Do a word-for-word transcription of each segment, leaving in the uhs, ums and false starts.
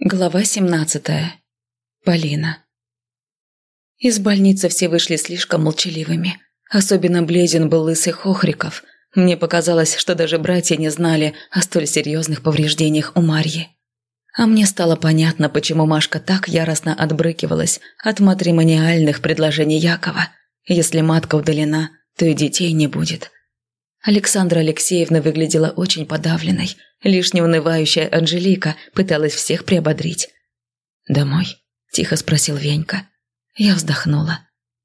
Глава семнадцатая. Полина. Из больницы все вышли слишком молчаливыми. Особенно бледен был лысый Хохриков. Мне показалось, что даже братья не знали о столь серьезных повреждениях у Марьи. А мне стало понятно, почему Машка так яростно отбрыкивалась от матримониальных предложений Якова. Если матка удалена, то и детей не будет. Александра Алексеевна выглядела очень подавленной. Лишь неунывающая Анжелика пыталась всех приободрить. «Домой?» – тихо спросил Венька. Я вздохнула.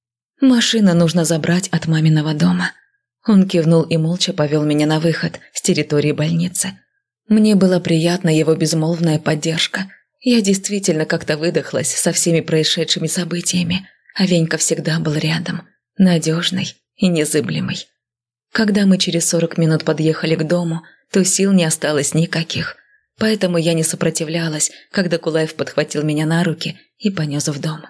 «Машину нужно забрать от маминого дома». Он кивнул и молча повел меня на выход с территории больницы. Мне была приятна его безмолвная поддержка. Я действительно как-то выдохлась со всеми происшедшими событиями, а Венька всегда был рядом, надежный и незыблемый. Когда мы через сорок минут подъехали к дому, то сил не осталось никаких, поэтому я не сопротивлялась, когда Кулаев подхватил меня на руки и понес в дом.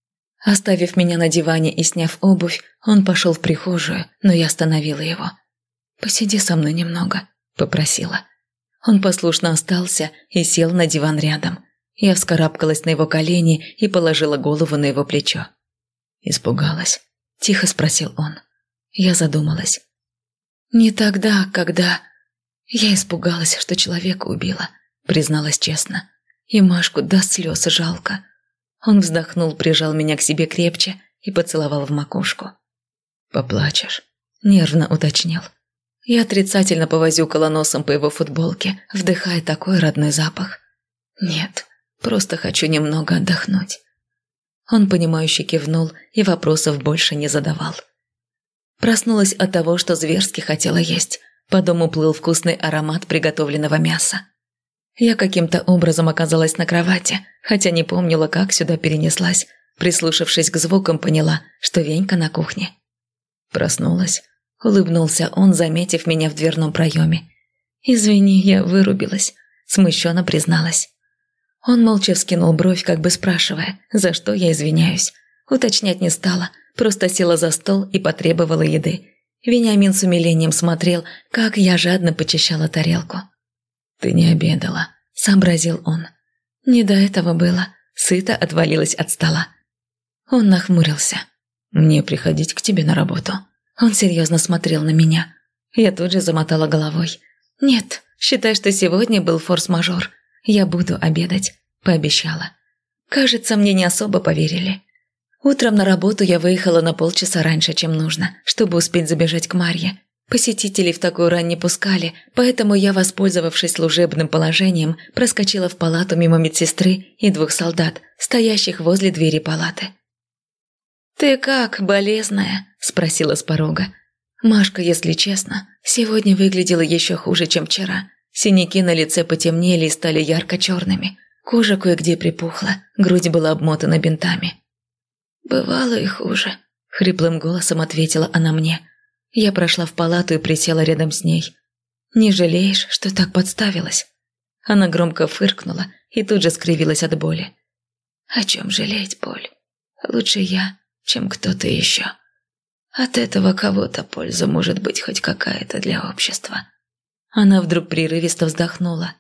Оставив меня на диване и сняв обувь, он пошел в прихожую, но я остановила его. «Посиди со мной немного», – попросила. Он послушно остался и сел на диван рядом. Я вскарабкалась на его колени и положила голову на его плечо. «Испугалась?» – тихо спросил он. Я задумалась. «Не тогда, когда...» Я испугалась, что человека убила, призналась честно. И Машку до слез жалко. Он вздохнул, прижал меня к себе крепче и поцеловал в макушку. «Поплачешь?» – нервно уточнил. Я отрицательно повозюкала носом по его футболке, вдыхая такой родной запах. «Нет, просто хочу немного отдохнуть». Он, понимающе кивнул и вопросов больше не задавал. Проснулась от того, что зверски хотела есть. По дому плыл вкусный аромат приготовленного мяса. Я каким-то образом оказалась на кровати, хотя не помнила, как сюда перенеслась. Прислушавшись к звукам, поняла, что Венька на кухне. Проснулась. Улыбнулся он, заметив меня в дверном проеме. «Извини, я вырубилась», – смущенно призналась. Он молча вскинул бровь, как бы спрашивая, за что я извиняюсь. Уточнять не стала, просто села за стол и потребовала еды. Вениамин с умилением смотрел, как я жадно почищала тарелку. «Ты не обедала», – сообразил он. Не до этого было, сыто отвалилась от стола. Он нахмурился. «Мне приходить к тебе на работу?» Он серьезно смотрел на меня. Я тут же замотала головой. «Нет, считай, что сегодня был форс-мажор. Я буду обедать», – пообещала. Кажется, мне не особо поверили. Утром на работу я выехала на полчаса раньше, чем нужно, чтобы успеть забежать к Марье. Посетителей в такую рань не пускали, поэтому я, воспользовавшись служебным положением, проскочила в палату мимо медсестры и двух солдат, стоящих возле двери палаты. «Ты как, болезная?» – спросила с порога. Машка, если честно, сегодня выглядела еще хуже, чем вчера. Синяки на лице потемнели и стали ярко-черными. Кожа кое-где припухла, грудь была обмотана бинтами. «Бывало и хуже», – хриплым голосом ответила она мне. Я прошла в палату и присела рядом с ней. «Не жалеешь, что так подставилась?» Она громко фыркнула и тут же скривилась от боли. «О чем жалеть, Поль? Лучше я, чем кто-то еще. От этого кого-то польза может быть хоть какая-то для общества». Она вдруг прерывисто вздохнула.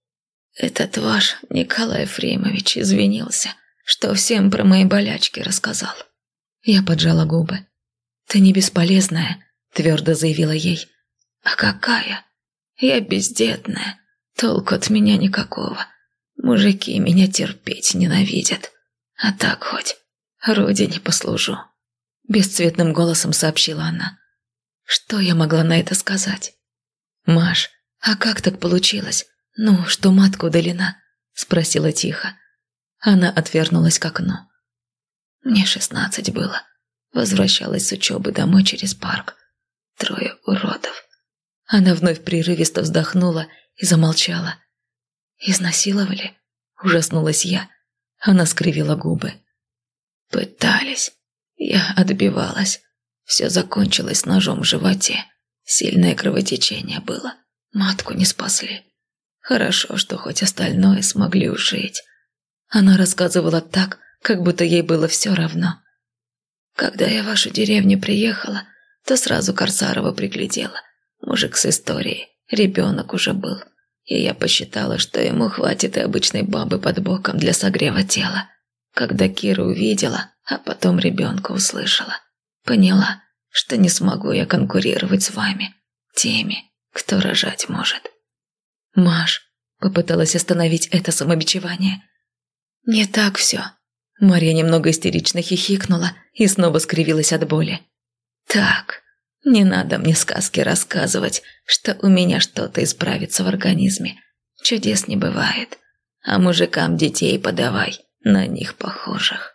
«Этот ваш Николай Ефремович извинился, что всем про мои болячки рассказал». Я поджала губы. «Ты не бесполезная», – твердо заявила ей. «А какая? Я бездетная. Толку от меня никакого. Мужики меня терпеть ненавидят. А так хоть родине послужу», – бесцветным голосом сообщила она. Что я могла на это сказать? «Маш, а как так получилось? Ну, что матка удалена?» – спросила тихо. Она отвернулась к окну. «Мне шестнадцать было. Возвращалась с учебы домой через парк. Трое уродов». Она вновь прерывисто вздохнула и замолчала. «Изнасиловали?» – ужаснулась я. Она скривила губы. «Пытались. Я отбивалась. Все закончилось ножом в животе. Сильное кровотечение было. Матку не спасли. Хорошо, что хоть остальное смогли ушить». Она рассказывала так, как будто ей было все равно. «Когда я в вашу деревню приехала, то сразу Корсарова приглядела. Мужик с историей, ребенок уже был. и я посчитала, что ему хватит и обычной бабы под боком для согрева тела. Когда Кира увидела, а потом ребенка услышала, поняла, что не смогу я конкурировать с вами, теми, кто рожать может. «Маш», — попыталась остановить это самобичевание. «Не так все». Марья немного истерично хихикнула и снова скривилась от боли. «Так, не надо мне сказки рассказывать, что у меня что-то исправится в организме. Чудес не бывает. А мужикам детей подавай, на них похожих».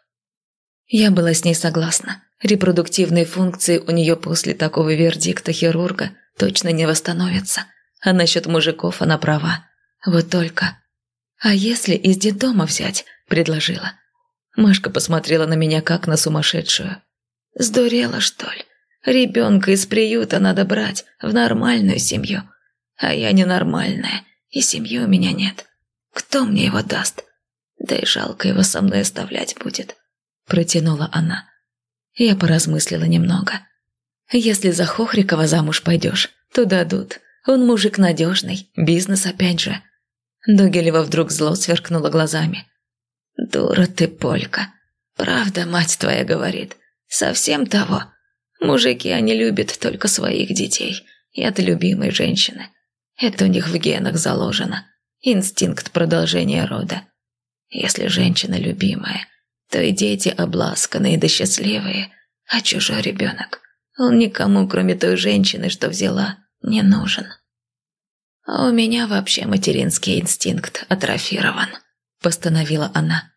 Я была с ней согласна. Репродуктивные функции у нее после такого вердикта хирурга точно не восстановятся. А насчет мужиков она права. Вот только... «А если из детдома взять?» – предложила. Машка посмотрела на меня, как на сумасшедшую. «Сдурела, что ли? Ребенка из приюта надо брать в нормальную семью. А я ненормальная, и семьи у меня нет. Кто мне его даст? Да и жалко его со мной оставлять будет», – протянула она. Я поразмыслила немного. «Если за Хохрикова замуж пойдешь, то дадут. Он мужик надежный, бизнес опять же». Догилева вдруг зло сверкнула глазами. «Дура ты, Полька. Правда, мать твоя говорит. Совсем того. Мужики, они любят только своих детей и от любимой женщины. Это у них в генах заложено. Инстинкт продолжения рода. Если женщина любимая, то и дети обласканные да счастливые, а чужой ребенок, он никому, кроме той женщины, что взяла, не нужен. А у меня вообще материнский инстинкт атрофирован», – постановила она.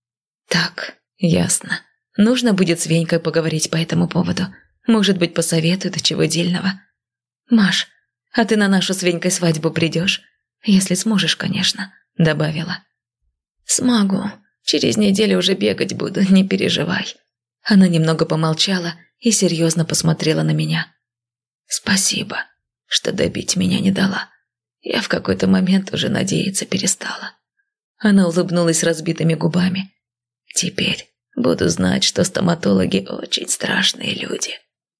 «Так, ясно. Нужно будет с Венькой поговорить по этому поводу. Может быть, посоветует чего дельного. Маш, а ты на нашу с Венькой свадьбу придешь? Если сможешь, конечно», – добавила. «Смогу. Через неделю уже бегать буду, не переживай». Она немного помолчала и серьезно посмотрела на меня. «Спасибо, что добить меня не дала. Я в какой-то момент уже надеяться перестала». Она улыбнулась разбитыми губами. «Теперь буду знать, что стоматологи очень страшные люди».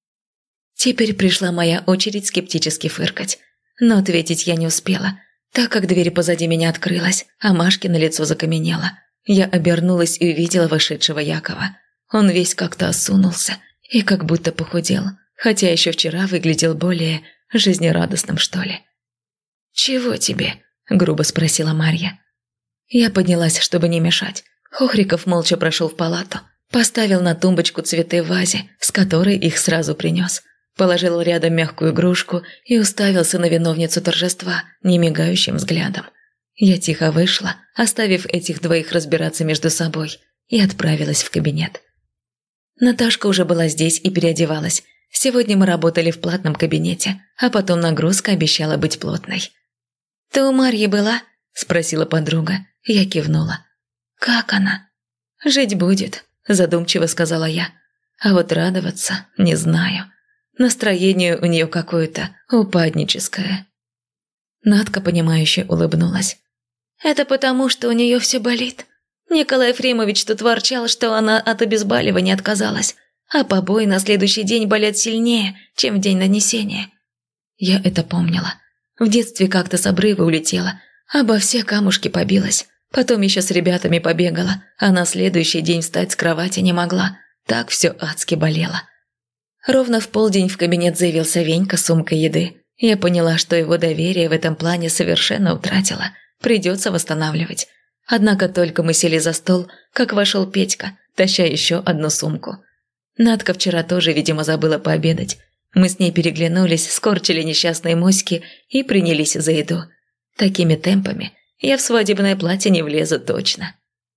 Теперь пришла моя очередь скептически фыркать. Но ответить я не успела, так как дверь позади меня открылась, а Машкино лицо закаменело. Я обернулась и увидела вошедшего Якова. Он весь как-то осунулся и как будто похудел, хотя еще вчера выглядел более жизнерадостным, что ли. «Чего тебе?» – грубо спросила Марья. Я поднялась, чтобы не мешать. Хохриков молча прошел в палату, поставил на тумбочку цветы в вазе, с которой их сразу принес, положил рядом мягкую игрушку и уставился на виновницу торжества немигающим взглядом. Я тихо вышла, оставив этих двоих разбираться между собой, и отправилась в кабинет. Наташка уже была здесь и переодевалась. Сегодня мы работали в платном кабинете, а потом нагрузка обещала быть плотной. «Ты у Марьи была?» – спросила подруга. Я кивнула. «Как она?» «Жить будет», – задумчиво сказала я. «А вот радоваться не знаю. Настроение у нее какое-то упадническое». Надка, понимающе улыбнулась. «Это потому, что у нее все болит. Николай Ефремович тут ворчал, что она от обезболивания отказалась, а побои на следующий день болят сильнее, чем в день нанесения». Я это помнила. В детстве как-то с обрыва улетела, обо все камушки побилась. Потом еще с ребятами побегала, а на следующий день встать с кровати не могла. Так все адски болело. Ровно в полдень в кабинет заявился Венька с сумкой еды. Я поняла, что его доверие в этом плане совершенно утратила. Придется восстанавливать. Однако только мы сели за стол, как вошел Петька, таща еще одну сумку. Надка вчера тоже, видимо, забыла пообедать. Мы с ней переглянулись, скорчили несчастные моськи и принялись за еду. Такими темпами я в свадебное платье не влезу точно.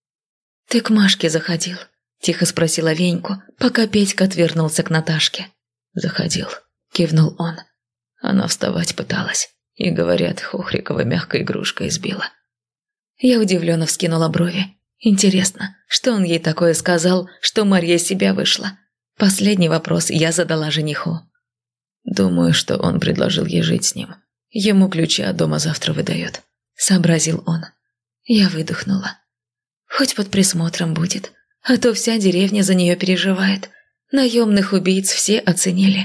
«Ты к Машке заходил?» – тихо спросила Веньку, пока Петька отвернулся к Наташке. «Заходил», – кивнул он. Она вставать пыталась, и, говорят, Хохрикова мягкой игрушкой избила. Я удивленно вскинула брови. Интересно, что он ей такое сказал, что Марья из себя вышла? Последний вопрос я задала жениху. «Думаю, что он предложил ей жить с ним. Ему ключи от дома завтра выдает», – сообразил он. Я выдохнула. Хоть под присмотром будет, а то вся деревня за нее переживает. Наемных убийц все оценили.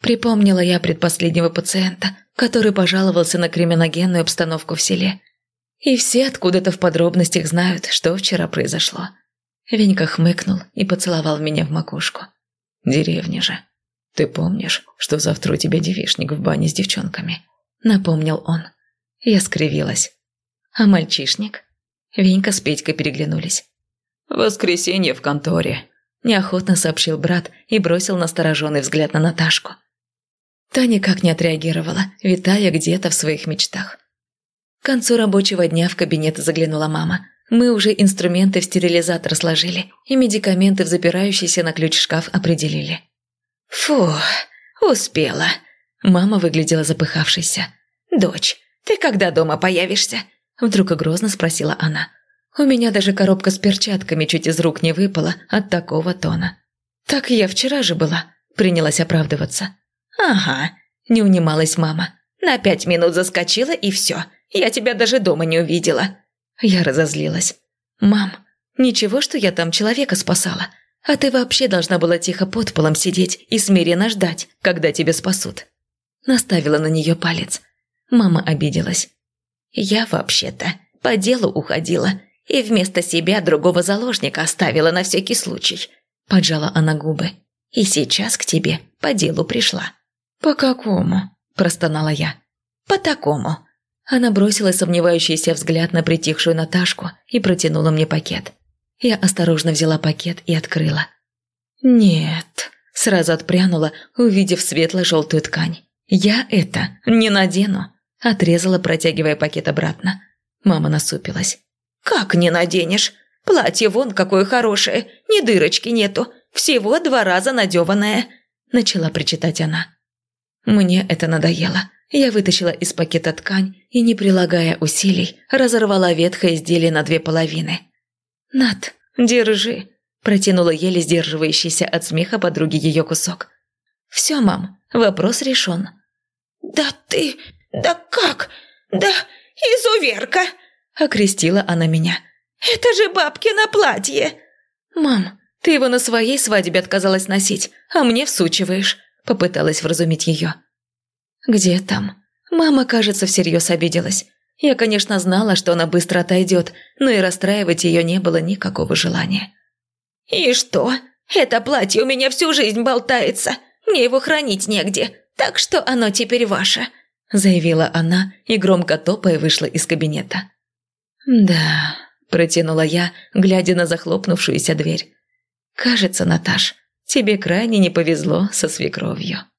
Припомнила я предпоследнего пациента, который пожаловался на криминогенную обстановку в селе. И все откуда-то в подробностях знают, что вчера произошло. Венька хмыкнул и поцеловал меня в макушку. «Деревня же. Ты помнишь, что завтра у тебя девичник в бане с девчонками?» Напомнил он. Я скривилась. «А мальчишник?» Венька с Петькой переглянулись. «Воскресенье в конторе», – неохотно сообщил брат и бросил настороженный взгляд на Наташку. Та никак не отреагировала, витая где-то в своих мечтах. К концу рабочего дня в кабинет заглянула мама. Мы уже инструменты в стерилизатор сложили и медикаменты в запирающийся на ключ шкаф определили. «Фу, успела». Мама выглядела запыхавшейся. «Дочь, ты когда дома появишься?» Вдруг и грозно спросила она. У меня даже коробка с перчатками чуть из рук не выпала от такого тона. «Так я вчера же была», – принялась оправдываться. «Ага», – не унималась мама. «На пять минут заскочила и все. Я тебя даже дома не увидела». Я разозлилась. «Мам, ничего, что я там человека спасала. А ты вообще должна была тихо под полом сидеть и смиренно ждать, когда тебя спасут». Наставила на нее палец. Мама обиделась. «Я вообще-то по делу уходила и вместо себя другого заложника оставила на всякий случай». Поджала она губы. «И сейчас к тебе по делу пришла». «По какому?» – простонала я. «По такому». Она бросила сомневающийся взгляд на притихшую Наташку и протянула мне пакет. Я осторожно взяла пакет и открыла. «Нет», – сразу отпрянула, увидев светло-желтую ткань. «Я это не надену», – отрезала, протягивая пакет обратно. Мама насупилась. «Как не наденешь? Платье вон какое хорошее, ни дырочки нету, всего два раза надеванное», – начала причитать она. Мне это надоело. Я вытащила из пакета ткань и, не прилагая усилий, разорвала ветхое изделие на две половины. «Над, держи», – протянула еле сдерживающийся от смеха подруги ее кусок. «Все, мам, вопрос решен». «Да ты... да как? Да изуверка!» – окрестила она меня. «Это же бабкино платье!» «Мам, ты его на своей свадьбе отказалась носить, а мне всучиваешь», – попыталась вразумить ее. «Где там?» Мама, кажется, всерьез обиделась. Я, конечно, знала, что она быстро отойдет, но и расстраивать ее не было никакого желания. «И что? Это платье у меня всю жизнь болтается. Мне его хранить негде, так что оно теперь ваше», – заявила она и, громко топая, вышла из кабинета. «Да», – протянула я, глядя на захлопнувшуюся дверь. «Кажется, Наташ, тебе крайне не повезло со свекровью».